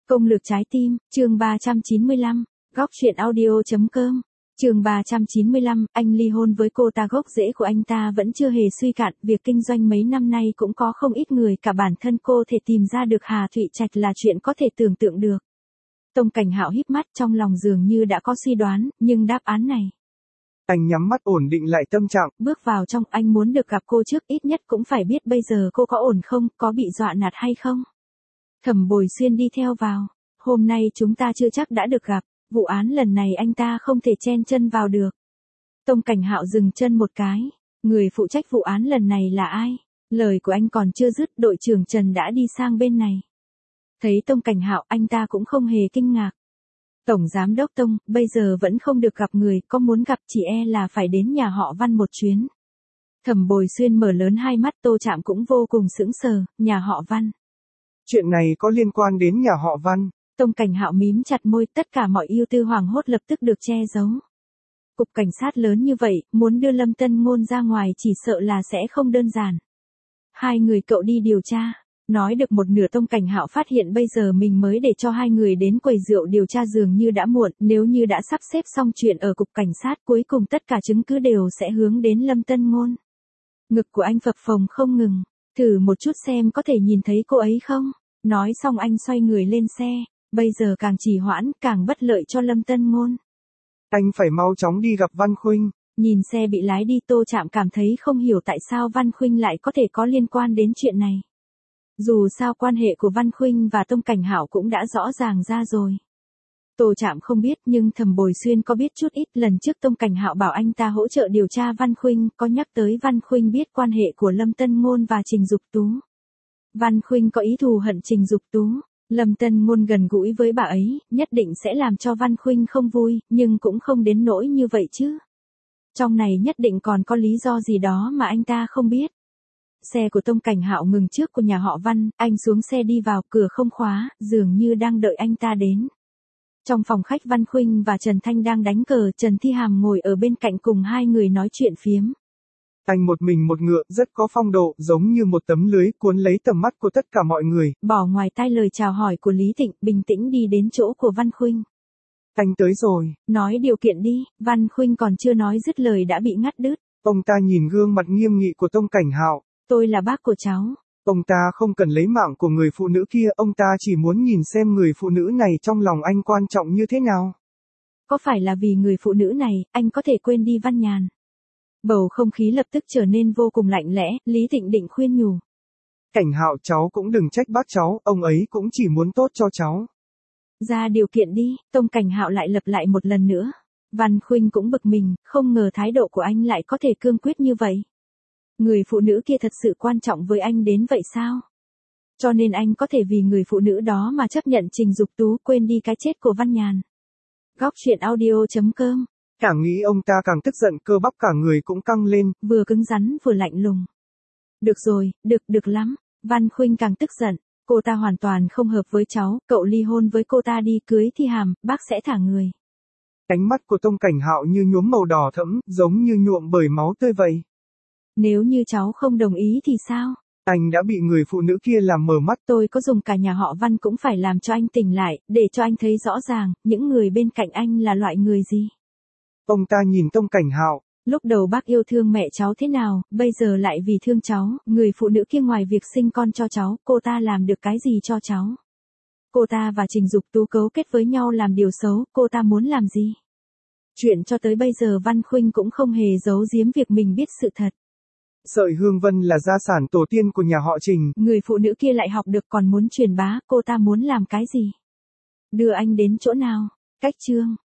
Công lược trái tim, chương 395, góc truyện audio.com. Chương 395, anh ly hôn với cô ta, gốc rễ của anh ta vẫn chưa hề suy cạn, việc kinh doanh mấy năm nay cũng có không ít người, cả bản thân cô thể tìm ra được Hà Thụy Trạch là chuyện có thể tưởng tượng được. Tông Cảnh Hạo híp mắt, trong lòng dường như đã có suy đoán, nhưng đáp án này. Anh nhắm mắt ổn định lại tâm trạng. Bước vào trong, anh muốn được gặp cô trước, ít nhất cũng phải biết bây giờ cô có ổn không, có bị dọa nạt hay không. Thẩm Bồi Xuyên đi theo vào. Hôm nay chúng ta chưa chắc đã được gặp, vụ án lần này anh ta không thể chen chân vào được. Tông Cảnh Hạo dừng chân một cái. Người phụ trách vụ án lần này là ai? Lời của anh còn chưa dứt, đội trưởng Trần đã đi sang bên này. Thấy Tông Cảnh Hạo, anh ta cũng không hề kinh ngạc. Tổng giám đốc Tông, bây giờ vẫn không được gặp người, có muốn gặp chỉ e là phải đến nhà họ Văn một chuyến. Thẩm Bồi Xuyên mở lớn hai mắt, Tô Trạm cũng vô cùng sững sờ, nhà họ Văn. Chuyện này có liên quan đến nhà họ Văn. Tông Cảnh Hạo mím chặt môi, tất cả mọi ưu tư hoảng hốt lập tức được che giấu. Cục cảnh sát lớn như vậy, muốn đưa Lâm Tân Ngôn ra ngoài chỉ sợ là sẽ không đơn giản. Hai người cậu đi điều tra. Nói được một nửa, Tông Cảnh Hạo phát hiện bây giờ mình mới để cho hai người đến quầy rượu điều tra dường như đã muộn, nếu như đã sắp xếp xong chuyện ở cục cảnh sát, cuối cùng tất cả chứng cứ đều sẽ hướng đến Lâm Tân Ngôn. Ngực của anh phập phồng không ngừng, thử một chút xem có thể nhìn thấy cô ấy không. Nói xong anh xoay người lên xe, bây giờ càng trì hoãn, càng bất lợi cho Lâm Tân Ngôn. Anh phải mau chóng đi gặp Văn Khuynh. Nhìn xe bị lái đi, Tô Trạm cảm thấy không hiểu tại sao Văn Khuynh lại có thể có liên quan đến chuyện này. Dù sao quan hệ của Văn Khuynh và Tông Cảnh Hạo cũng đã rõ ràng ra rồi. Tô Trạm không biết, nhưng Thẩm Bồi Xuyên có biết chút ít. Lần trước Tông Cảnh Hạo bảo anh ta hỗ trợ điều tra Văn Khuynh, có nhắc tới Văn Khuynh biết quan hệ của Lâm Tân Ngôn và Trình Dục Tú. Văn Khuynh có ý thù hận Trình Dục Tú. Lâm Tân Ngôn gần gũi với bà ấy, nhất định sẽ làm cho Văn Khuynh không vui, nhưng cũng không đến nỗi như vậy chứ. Trong này nhất định còn có lý do gì đó mà anh ta không biết. Xe của Tông Cảnh Hạo ngừng trước của nhà họ Văn, anh xuống xe đi vào, cửa không khóa, dường như đang đợi anh ta đến. Trong phòng khách, Văn Khuynh và Trần Thanh đang đánh cờ, Trần Thi Hàm ngồi ở bên cạnh cùng hai người nói chuyện phiếm. Anh một mình một ngựa, rất có phong độ, giống như một tấm lưới cuốn lấy tầm mắt của tất cả mọi người. Bỏ ngoài tai lời chào hỏi của Lý Thịnh, bình tĩnh đi đến chỗ của Văn Khuynh. Anh tới rồi. Nói điều kiện đi, Văn Khuynh còn chưa nói dứt lời đã bị ngắt đứt. Ông ta nhìn gương mặt nghiêm nghị của Tông Cảnh Hạo. Tôi là bác của cháu. Ông ta không cần lấy mạng của người phụ nữ kia, ông ta chỉ muốn nhìn xem người phụ nữ này trong lòng anh quan trọng như thế nào. Có phải là vì người phụ nữ này, anh có thể quên đi Văn Nhàn? Bầu không khí lập tức trở nên vô cùng lạnh lẽ, Lý Thịnh định khuyên nhủ. Cảnh Hạo, cháu cũng đừng trách bác cháu, ông ấy cũng chỉ muốn tốt cho cháu. Ra điều kiện đi, Tông Cảnh Hạo lại lặp lại một lần nữa. Văn Khuynh cũng bực mình, không ngờ thái độ của anh lại có thể cương quyết như vậy. Người phụ nữ kia thật sự quan trọng với anh đến vậy sao? Cho nên anh có thể vì người phụ nữ đó mà chấp nhận Trình Dục Tú, quên đi cái chết của Văn Nhàn. Góc truyện audio.com. Càng nghĩ ông ta càng tức giận, cơ bắp cả người cũng căng lên. Vừa cứng rắn vừa lạnh lùng. Được rồi, được lắm. Văn Khuynh càng tức giận. Cô ta hoàn toàn không hợp với cháu, cậu ly hôn với cô ta đi, cưới Thi Hàm, bác sẽ thả người. Ánh mắt của Tông Cảnh Hạo như nhuốm màu đỏ thẫm, giống như nhuộm bởi máu tươi vậy. Nếu như cháu không đồng ý thì sao? Anh đã bị người phụ nữ kia làm mờ mắt. Tôi có dùng cả nhà họ Văn cũng phải làm cho anh tỉnh lại, để cho anh thấy rõ ràng, những người bên cạnh anh là loại người gì. Ông ta nhìn Tông Cảnh Hạo. Lúc đầu bác yêu thương mẹ cháu thế nào, bây giờ lại vì thương cháu, người phụ nữ kia ngoài việc sinh con cho cháu, cô ta làm được cái gì cho cháu? Cô ta và Trình Dục Tú cấu kết với nhau làm điều xấu, cô ta muốn làm gì? Chuyện cho tới bây giờ Văn Khuynh cũng không hề giấu giếm việc mình biết sự thật. Sợi hương vân là gia sản tổ tiên của nhà họ Trình. Người phụ nữ kia lại học được còn muốn truyền bá, cô ta muốn làm cái gì? Đưa anh đến chỗ nào? Cách chương.